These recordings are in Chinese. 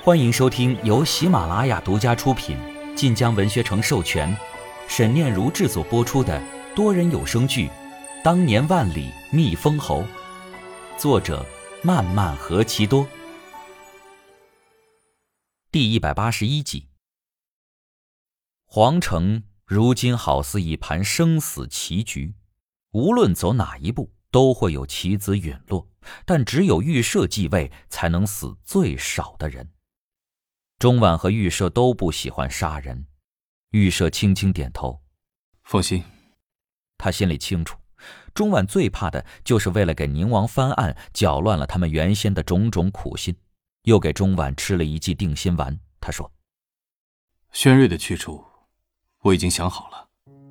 欢迎收听由喜马拉雅独家出品、晋江文学城授权、沈念如制作播出的多人有声剧《当年万里觅封侯》，作者漫漫何其多。第181集。皇城如今好似一盘生死棋局，无论走哪一步都会有棋子陨落，但只有预设继位才能死最少的人。钟婉和预设都不喜欢杀人，预设轻轻点头， 放心。 他心里清楚，钟婉最怕的就是为了给宁王翻案，搅乱了他们原先的种种苦心，又给钟婉吃了一剂定心丸。他说： 轩瑞的去处我已经想好了，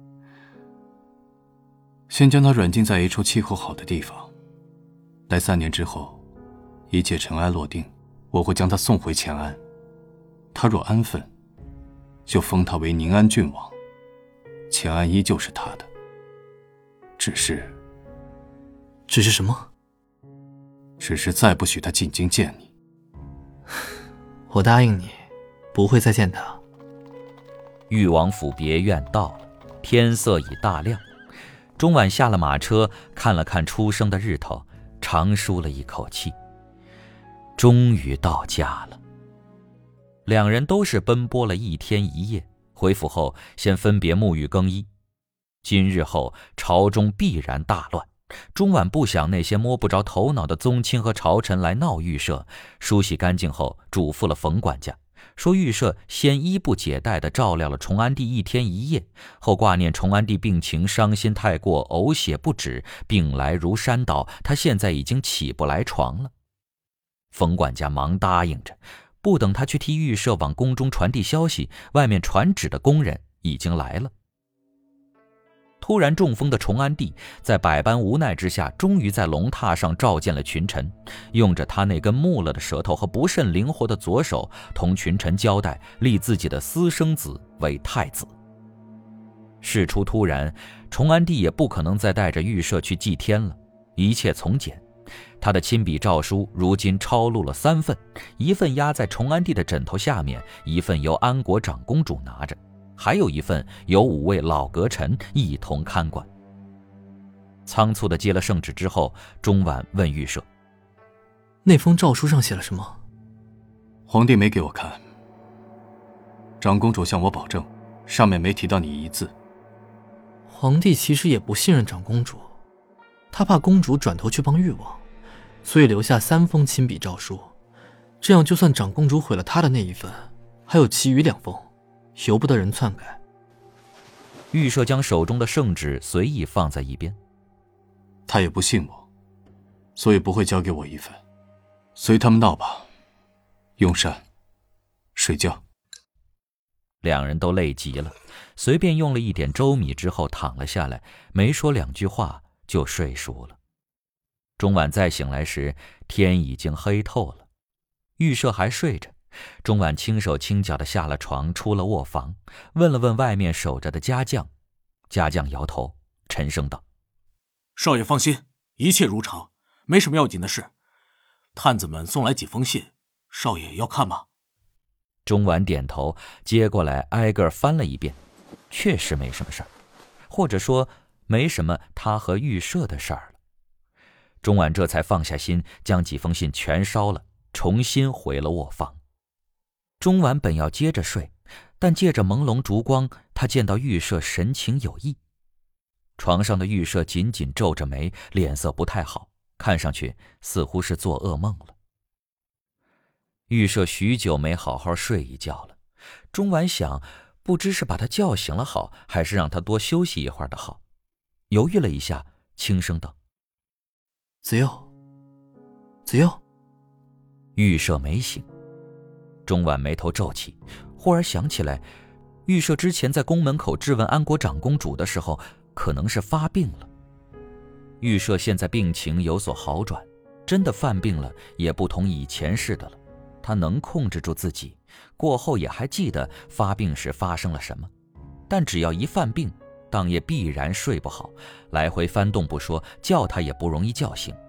先将他软禁在一处气候好的地方，待3年之后一切尘埃落定，我会将他送回乾安。他若安分，就封他为宁安郡王，乾安依旧是他的。只是什么？ 只是再不许他进京见你。 我答应你，不会再见他。 裕王府别院到了，天色已大亮。钟婉下了马车，看了看初升的日头，长舒了一口气，终于到家了。两人都是奔波了1天1夜，回府后先分别沐浴更衣。今日后朝中必然大乱，钟婉不想那些摸不着头脑的宗亲和朝臣来闹预设，梳洗干净后嘱咐了冯管家，说预设先衣不解带地照料了崇安帝1天1夜，后挂念崇安帝病情伤心太过，呕血不止，病来如山倒，他现在已经起不来床了。冯管家忙答应着，不等他去替预设往宫中传递消息，外面传旨的工人已经来了。突然中风的崇安帝在百般无奈之下，终于在龙榻上召见了群臣，用着他那根木了的舌头和不甚灵活的左手，同群臣交代立自己的私生子为太子。事出突然，崇安帝也不可能再带着预设去祭天了，一切从简。他的亲笔诏书如今抄录了3份，一份压在崇安帝的枕头下面，一份由安国长公主拿着，还有一份由5位老阁臣一同看管。仓促地接了圣旨之后，钟婉问预设： 那封诏书上写了什么？ 皇帝没给我看，长公主向我保证，上面没提到你一字。 皇帝其实也不信任长公主，他怕公主转头去帮誉王，所以留下3封亲笔诏书，这样就算长公主毁了他的那一份，还有其余2封，由不得人篡改。 预设将手中的圣旨随意放在一边。 他也不信我，所以不会交给我一份。随他们闹吧，用膳，睡觉。 两人都累极了，随便用了一点粥米之后躺了下来，没说2句话就睡熟了。钟婉再醒来时，天已经黑透了，预设还睡着。钟婉轻手轻脚地下了床，出了卧房，问了问外面守着的家将。家将摇头，沉声道： 少爷放心，一切如常，没什么要紧的事。探子们送来几封信，少爷要看吗？ 钟婉点头，接过来挨个翻了一遍，确实没什么事儿，或者说没什么他和预设的事儿了。钟婉这才放下心，将几封信全烧了，重新回了卧房。钟婉本要接着睡，但借着朦胧烛光，他见到预设神情有异。床上的预设紧紧皱着眉，脸色不太好，看上去似乎是做噩梦了。预设许久没好好睡一觉了，钟婉想，不知是把他叫醒了好，还是让他多休息一会儿的好。犹豫了一下，轻声道： 子佑，子佑。 预设没醒。钟婉眉头皱起，忽而想起来，预设之前在宫门口质问安国长公主的时候，可能是发病了。预设现在病情有所好转，真的犯病了也不同以前似的了。他能控制住自己，过后也还记得发病时发生了什么，但只要一犯病，当夜必然睡不好，来回翻动不说，叫他也不容易叫醒。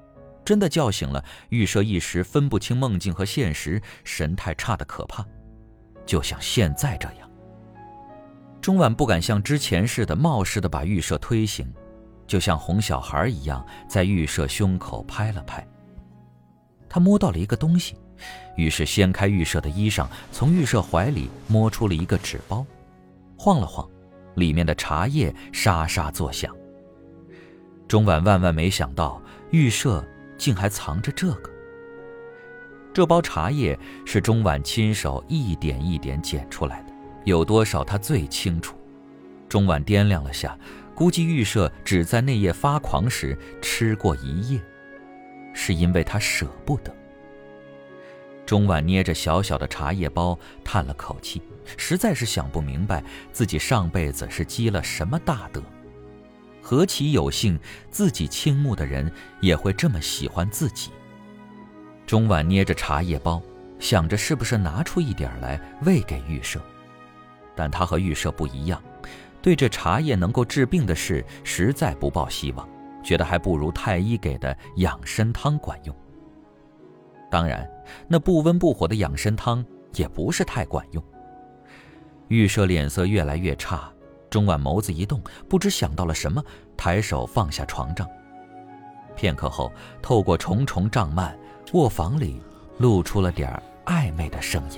真的叫醒了预设一时分不清梦境和现实，神态差得可怕，就像现在这样。钟婉不敢像之前似的冒失地把预设推醒，就像哄小孩一样在预设胸口拍了拍。他摸到了一个东西，于是掀开预设的衣裳，从预设怀里摸出了一个纸包，晃了晃，里面的茶叶沙沙作响。钟婉万万没想到预设竟还藏着这个。这包茶叶是钟婉亲手一点一点捡出来的，有多少他最清楚。钟婉掂量了下，估计预设只在那夜发狂时吃过一夜，是因为他舍不得。钟婉捏着小小的茶叶包叹了口气，实在是想不明白自己上辈子是积了什么大德，何其有幸自己倾慕的人也会这么喜欢自己。钟婉捏着茶叶包，想着是不是拿出一点来喂给预设，但他和预设不一样，对这茶叶能够治病的事实在不抱希望，觉得还不如太医给的养参汤管用。当然，那不温不火的养参汤也不是太管用。预设脸色越来越差，钟婉眸子一动，不知想到了什么，抬手放下床帐。片刻后，透过重重帐幔，卧房里露出了点暧昧的声音。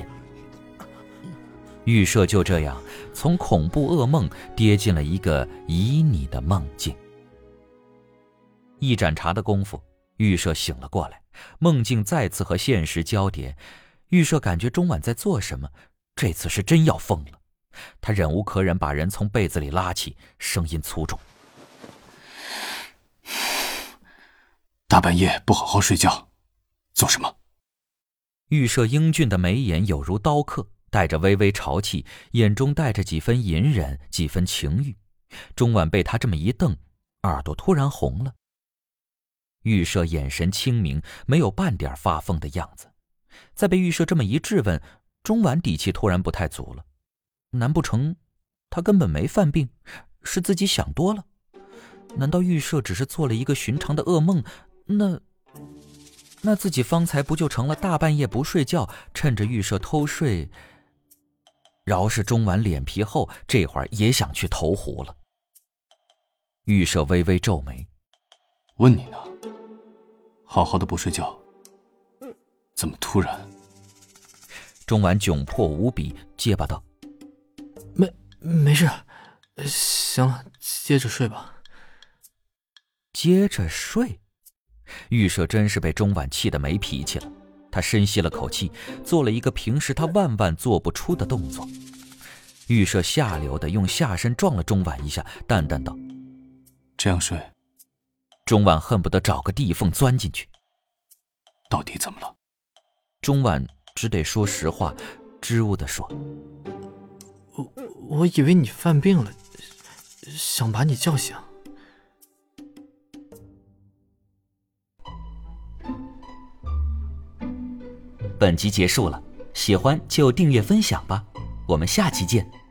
预设就这样从恐怖噩梦跌进了一个旖旎的梦境。一盏茶的功夫，预设醒了过来，梦境再次和现实交叠。预设感觉钟婉在做什么，这次是真要疯了。他忍无可忍，把人从被子里拉起，声音粗重： 大半夜不好好睡觉，做什么？ 预设英俊的眉眼有如刀刻，带着微微潮气，眼中带着几分隐忍，几分情欲。钟婉被他这么一瞪，耳朵突然红了。预设眼神清明，没有半点发疯的样子。再被预设这么一质问，钟婉底气突然不太足了。难不成他根本没犯病，是自己想多了？难道预设只是做了一个寻常的噩梦？那自己方才不就成了大半夜不睡觉，趁着预设偷睡？饶是钟婉脸皮厚，这会儿也想去投湖了。预设微微皱眉， 问你呢，好好的不睡觉，怎么突然？ 钟婉窘迫无比，结巴道： 没事，行了，接着睡吧。 接着睡？预设真是被钟婉气得没脾气了。他深吸了口气，做了一个平时他万万做不出的动作。预设下流的用下身撞了钟婉一下，淡淡道： 这样睡？ 钟婉恨不得找个地缝钻进去。 到底怎么了？ 钟婉只得说实话，支吾地说： 我以为你犯病了，想把你叫醒。 本集结束了，喜欢就订阅分享吧，我们下期见。